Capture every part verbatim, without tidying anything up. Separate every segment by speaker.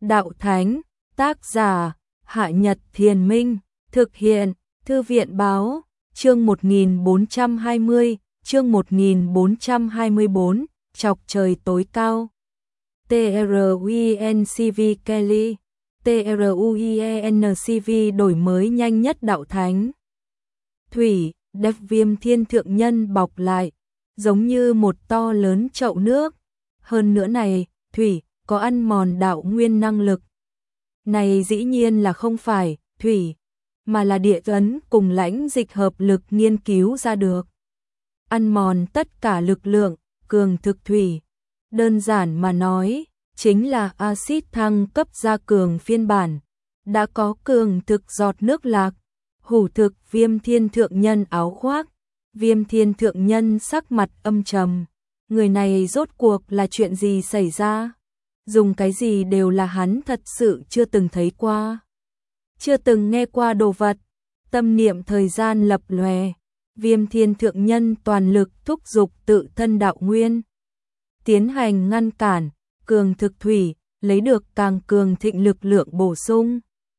Speaker 1: Đạo Thánh, tác giả, Hạ Nhật Thiền Minh, thực hiện, Thư viện Báo, chương một nghìn bốn trăm hai mươi, chương một nghìn bốn trăm hai mươi bốn, chọc trời tối cao. TRUINCV Kelly, TRUIENCV đổi mới nhanh nhất Đạo Thánh. Thủy, đẹp Viêm Thiên Thượng Nhân bọc lại, giống như một to lớn chậu nước. Hơn nữa này, Thủy, có ăn mòn đạo nguyên năng lực. Này dĩ nhiên là không phải, Thủy, mà là địa ấn cùng lãnh dịch hợp lực nghiên cứu ra được. Ăn mòn tất cả lực lượng, cường thực Thủy. Đơn giản mà nói, chính là axit thăng cấp ra cường phiên bản. Đã có cường thực giọt nước lạc, hủ thực Viêm Thiên Thượng Nhân áo khoác. Viêm Thiên Thượng Nhân sắc mặt âm trầm. Người này rốt cuộc là chuyện gì xảy ra? Dùng cái gì đều là hắn thật sự chưa từng thấy qua. Chưa từng nghe qua đồ vật. Tâm niệm thời gian lập lòe. Viêm Thiên Thượng Nhân toàn lực thúc giục tự thân đạo nguyên. Tiến hành ngăn cản, cường thực Thủy, lấy được càng cường thịnh lực lượng bổ sung.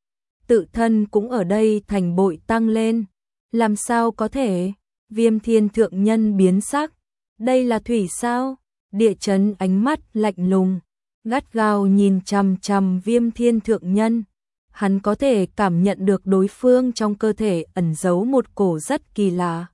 Speaker 1: Tự thân cũng ở đây thành bội tăng lên. Làm sao có thể? Viêm Thiên Thượng Nhân biến sắc. Đây là Thủy sao? Địa chấn ánh mắt lạnh lùng, gắt gao nhìn chằm chằm Viêm Thiên Thượng Nhân. Hắn có thể cảm nhận được đối phương trong cơ thể ẩn giấu một cổ rất kỳ lạ.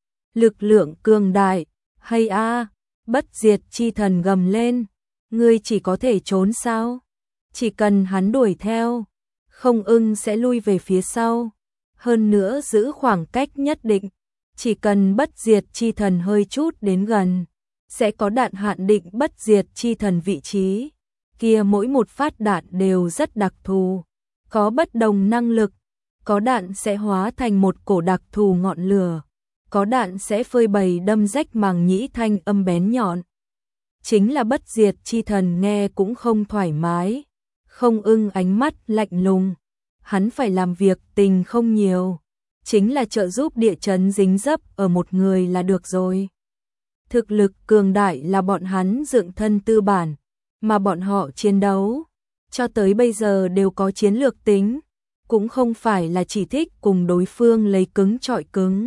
Speaker 1: Lực lượng cường đại, hay a, bất diệt chi thần gầm lên. Ngươi chỉ có thể trốn sao? Chỉ cần hắn đuổi theo, Không Ưng sẽ lui về phía sau. Hơn nữa giữ khoảng cách nhất định. Chỉ cần bất diệt chi thần hơi chút đến gần, sẽ có đạn hạn định bất diệt chi thần vị trí. Kia mỗi một phát đạn đều rất đặc thù, có bất đồng năng lực. Có đạn sẽ hóa thành một cổ đặc thù ngọn lửa, có đạn sẽ phơi bày đâm rách màng nhĩ thanh âm bén nhọn. Chính là bất diệt chi thần nghe cũng không thoải mái. Không Ưng ánh mắt lạnh lùng, hắn phải làm việc tình không nhiều, chính là trợ giúp địa chấn dính dấp ở một người là được rồi. Thực lực cường đại là bọn hắn dựng thân tư bản, mà bọn họ chiến đấu cho tới bây giờ đều có chiến lược tính, cũng không phải là chỉ thích cùng đối phương lấy cứng trọi cứng.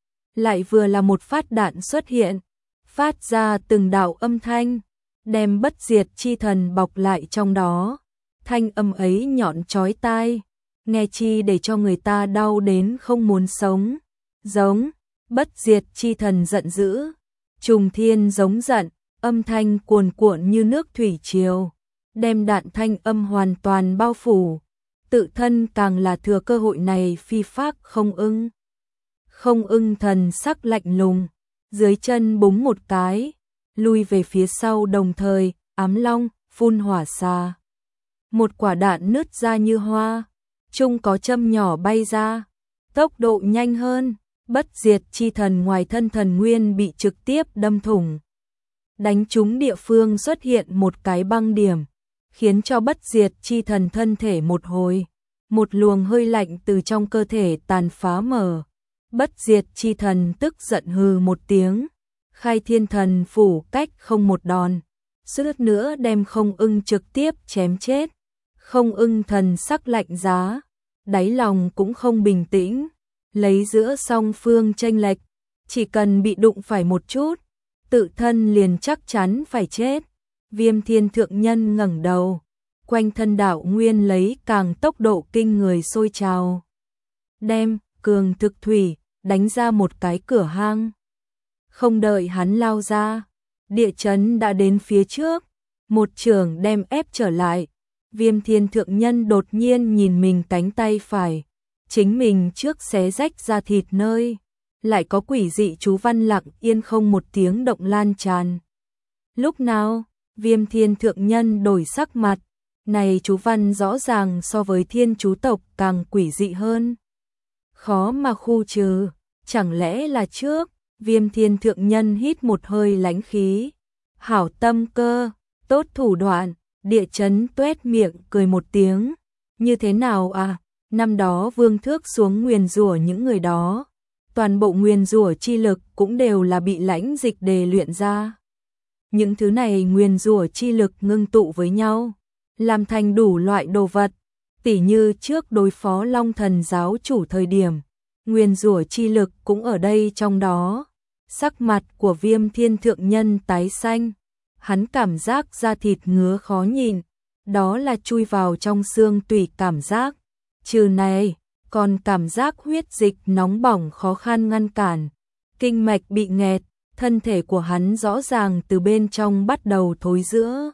Speaker 1: Lại vừa là một phát đạn xuất hiện, phát ra từng đạo âm thanh, đem bất diệt chi thần bọc lại trong đó. Thanh âm ấy nhọn chói tai, nghe chi để cho người ta đau đến không muốn sống. Giống, bất diệt chi thần giận dữ, trùng thiên giống giận, âm thanh cuồn cuộn như nước thủy triều, đem đạn thanh âm hoàn toàn bao phủ. Tự thân càng là thừa cơ hội này phi phác Không Ưng. Không Ưng thần sắc lạnh lùng, dưới chân búng một cái, lui về phía sau, đồng thời ám long phun hỏa xà. Một quả đạn nứt ra như hoa, chung có châm nhỏ bay ra, tốc độ nhanh hơn. Bất diệt chi thần ngoài thân thần nguyên bị trực tiếp đâm thủng, đánh trúng địa phương xuất hiện một cái băng điểm, khiến cho bất diệt chi thần thân thể một hồi, một luồng hơi lạnh từ trong cơ thể tàn phá mở. Bất diệt chi thần tức giận hừ một tiếng, khai thiên thần phủ cách không một đòn, suýt nữa đem Không Ưng trực tiếp chém chết. Không Ưng thần sắc lạnh giá, đáy lòng cũng không bình tĩnh, lấy giữa song phương chênh lệch, chỉ cần bị đụng phải một chút, tự thân liền chắc chắn phải chết. Viêm Thiên Thượng Nhân ngẩng đầu, quanh thân đạo nguyên lấy càng tốc độ kinh người sôi trào, đem cường thực Thủy đánh ra một cái cửa hang. Không đợi hắn lao ra, địa chấn đã đến phía trước, một chưởng đem ép trở lại. Viêm Thiên Thượng Nhân đột nhiên nhìn mình cánh tay phải, chính mình trước xé rách ra thịt nơi, lại có quỷ dị chú văn lặng yên không một tiếng động lan tràn. Lúc nào, Viêm Thiên Thượng Nhân đổi sắc mặt, này chú văn rõ ràng so với thiên chú tộc càng quỷ dị hơn. Khó mà khu trừ, chẳng lẽ là trước? Viêm Thiên Thượng Nhân hít một hơi lãnh khí. Hảo tâm cơ, tốt thủ đoạn. Địa chấn tuét miệng cười một tiếng. Như thế nào à? Năm đó Vương Thước xuống nguyền rủa những người đó, toàn bộ nguyền rủa chi lực cũng đều là bị lãnh dịch đề luyện ra. Những thứ này nguyền rủa chi lực ngưng tụ với nhau, làm thành đủ loại đồ vật, tỉ như trước đối phó Long Thần giáo chủ thời điểm, nguyên rủa chi lực cũng ở đây trong đó. Sắc mặt của Viêm Thiên thượng nhân tái xanh, hắn cảm giác da thịt ngứa khó nhìn, đó là chui vào trong xương tủy cảm giác. Trừ này, còn cảm giác huyết dịch nóng bỏng khó khăn ngăn cản, kinh mạch bị nghẹt, thân thể của hắn rõ ràng từ bên trong bắt đầu thối rữa.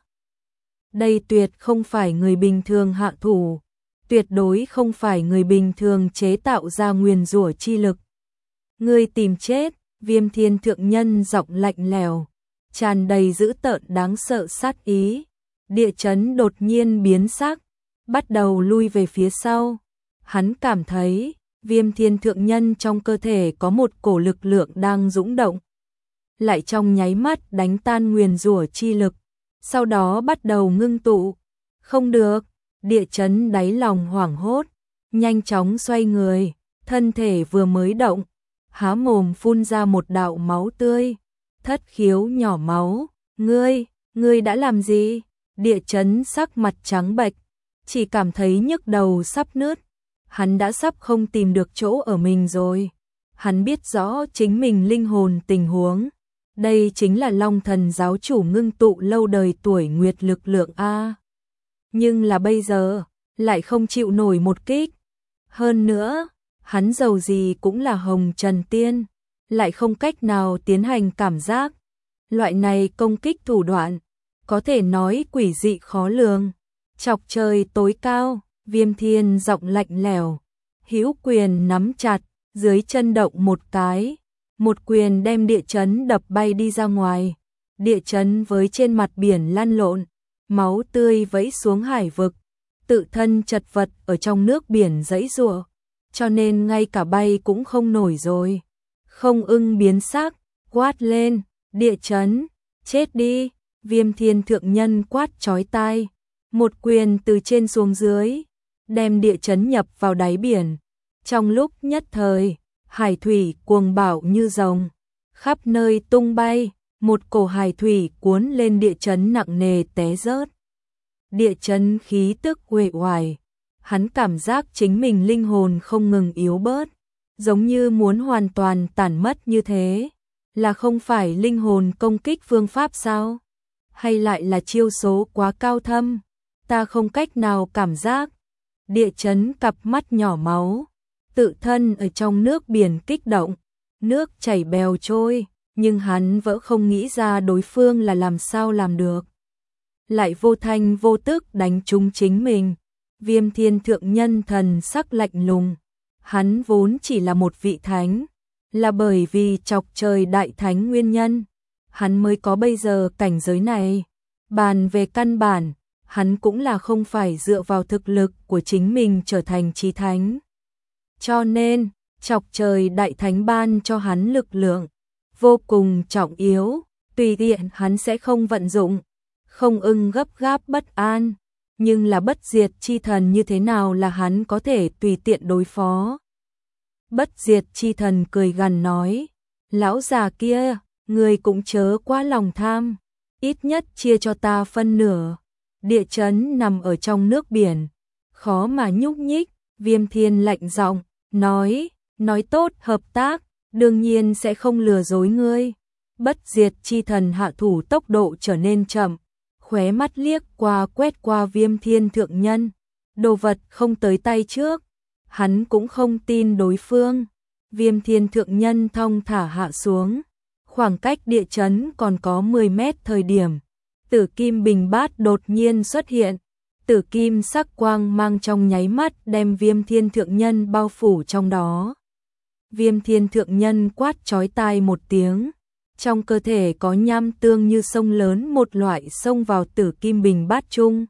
Speaker 1: Đây tuyệt không phải người bình thường hạ thủ, tuyệt đối không phải người bình thường chế tạo ra nguyền rủa chi lực. Ngươi tìm chết, Viêm Thiên thượng nhân giọng lạnh lẽo, tràn đầy dữ tợn đáng sợ sát ý. Địa chấn đột nhiên biến sắc, bắt đầu lui về phía sau. Hắn cảm thấy, Viêm Thiên thượng nhân trong cơ thể có một cổ lực lượng đang dũng động, lại trong nháy mắt đánh tan nguyền rủa chi lực, sau đó bắt đầu ngưng tụ. Không được, địa chấn đáy lòng hoảng hốt, nhanh chóng xoay người, thân thể vừa mới động, há mồm phun ra một đạo máu tươi, thất khiếu nhỏ máu. Ngươi, ngươi đã làm gì? Địa chấn sắc mặt trắng bệch, chỉ cảm thấy nhức đầu sắp nứt. Hắn đã sắp không tìm được chỗ ở mình rồi. Hắn biết rõ chính mình linh hồn tình huống. Đây chính là Long Thần giáo chủ ngưng tụ lâu đời tuổi nguyệt lực lượng A. Nhưng là bây giờ, lại không chịu nổi một kích. Hơn nữa, hắn dầu gì cũng là Hồng Trần Tiên, lại không cách nào tiến hành cảm giác. Loại này công kích thủ đoạn, có thể nói quỷ dị khó lường. Chọc trời tối cao, Viêm Thiên giọng lạnh lẽo, hữu quyền nắm chặt, dưới chân động một cái, một quyền đem địa chấn đập bay đi ra ngoài. Địa chấn với trên mặt biển lăn lộn, máu tươi vẫy xuống hải vực, tự thân chật vật ở trong nước biển giãy giụa, cho nên ngay cả bay cũng không nổi rồi. Không Ưng biến sắc, quát lên, địa chấn, chết đi. Viêm Thiên thượng nhân quát chói tai, một quyền từ trên xuống dưới, đem địa chấn nhập vào đáy biển. Trong lúc nhất thời, hải thủy cuồng bạo như rồng, khắp nơi tung bay, một cổ hải thủy cuốn lên địa chấn nặng nề té rớt. Địa chấn khí tức uể oải, hắn cảm giác chính mình linh hồn không ngừng yếu bớt, giống như muốn hoàn toàn tản mất như thế. Là không phải linh hồn công kích phương pháp sao? Hay lại là chiêu số quá cao thâm, ta không cách nào cảm giác. Địa chấn cặp mắt nhỏ máu, tự thân ở trong nước biển kích động, nước chảy bèo trôi, nhưng hắn vẫn không nghĩ ra đối phương là làm sao làm được. Lại vô thanh vô tức đánh trúng chính mình. Viêm Thiên thượng nhân thần sắc lạnh lùng, hắn vốn chỉ là một vị thánh, là bởi vì chọc trời đại thánh nguyên nhân, hắn mới có bây giờ cảnh giới này. Bàn về căn bản, hắn cũng là không phải dựa vào thực lực của chính mình trở thành chí thánh. Cho nên, chọc trời đại thánh ban cho hắn lực lượng vô cùng trọng yếu, tùy tiện hắn sẽ không vận dụng. Không Ưng gấp gáp bất an, nhưng là bất diệt chi thần như thế nào là hắn có thể tùy tiện đối phó. Bất diệt chi thần cười gằn nói, lão già kia, người cũng chớ quá lòng tham, ít nhất chia cho ta phân nửa. Địa chấn nằm ở trong nước biển, khó mà nhúc nhích. Viêm Thiên lạnh giọng nói, nói tốt hợp tác, đương nhiên sẽ không lừa dối ngươi. Bất diệt chi thần hạ thủ tốc độ trở nên chậm, khóe mắt liếc qua quét qua Viêm Thiên thượng nhân, đồ vật không tới tay trước, hắn cũng không tin đối phương. Viêm Thiên thượng nhân thong thả hạ xuống, khoảng cách địa chấn còn có mười mét thời điểm, Tử Kim Bình Bát đột nhiên xuất hiện. Tử kim sắc quang mang trong nháy mắt đem Viêm Thiên thượng nhân bao phủ trong đó. Viêm Thiên thượng nhân quát chói tai một tiếng, trong cơ thể có nham tương như sông lớn một loại xông vào Tử Kim Bình Bát chung.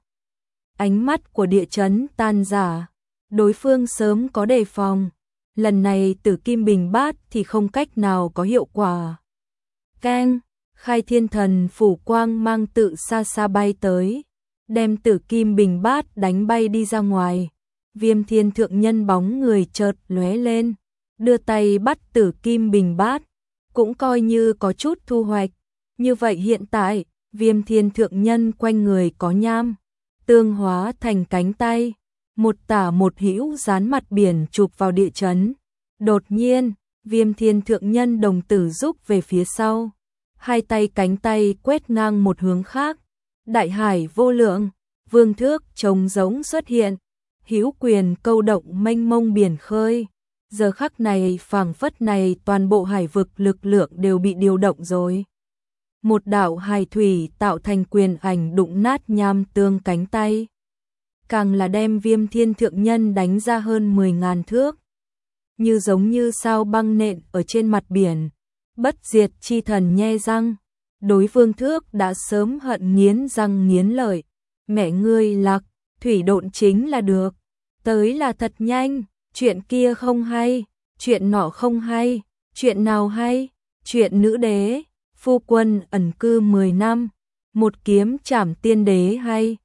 Speaker 1: Ánh mắt của địa chấn tan rã, đối phương sớm có đề phòng, lần này Tử Kim Bình Bát thì không cách nào có hiệu quả. Keng, Khai Thiên Thần phủ quang mang tự xa xa bay tới, đem Tử Kim Bình Bát đánh bay đi ra ngoài. Viêm Thiên thượng nhân bóng người chợt lóe lên, đưa tay bắt Tử Kim Bình Bát, cũng coi như có chút thu hoạch. Như vậy hiện tại, Viêm Thiên thượng nhân quanh người có nham tương hóa thành cánh tay, một tả một hữu dán mặt biển chụp vào địa chấn. Đột nhiên, Viêm Thiên Thượng Nhân đồng tử rút về phía sau, hai tay cánh tay quét ngang một hướng khác, đại hải vô lượng, vương thước trống rỗng xuất hiện, hữu quyền câu động mênh mông biển khơi. Giờ khắc này phảng phất này toàn bộ hải vực lực lượng đều bị điều động rồi. Một đạo hải thủy tạo thành quyền ảnh đụng nát nham tương cánh tay, càng là đem Viêm Thiên Thượng Nhân đánh ra hơn mười ngàn thước, như giống như sao băng nện ở trên mặt biển. Bất diệt chi thần nhe răng, đối Vương Thước đã sớm hận nghiến răng nghiến lợi. Mẹ ngươi Lạc, thủy độn chính là được, tới là thật nhanh, chuyện kia không hay, chuyện nọ không hay, chuyện nào hay, chuyện nữ đế, phu quân ẩn cư mười năm, một kiếm trảm tiên đế hay,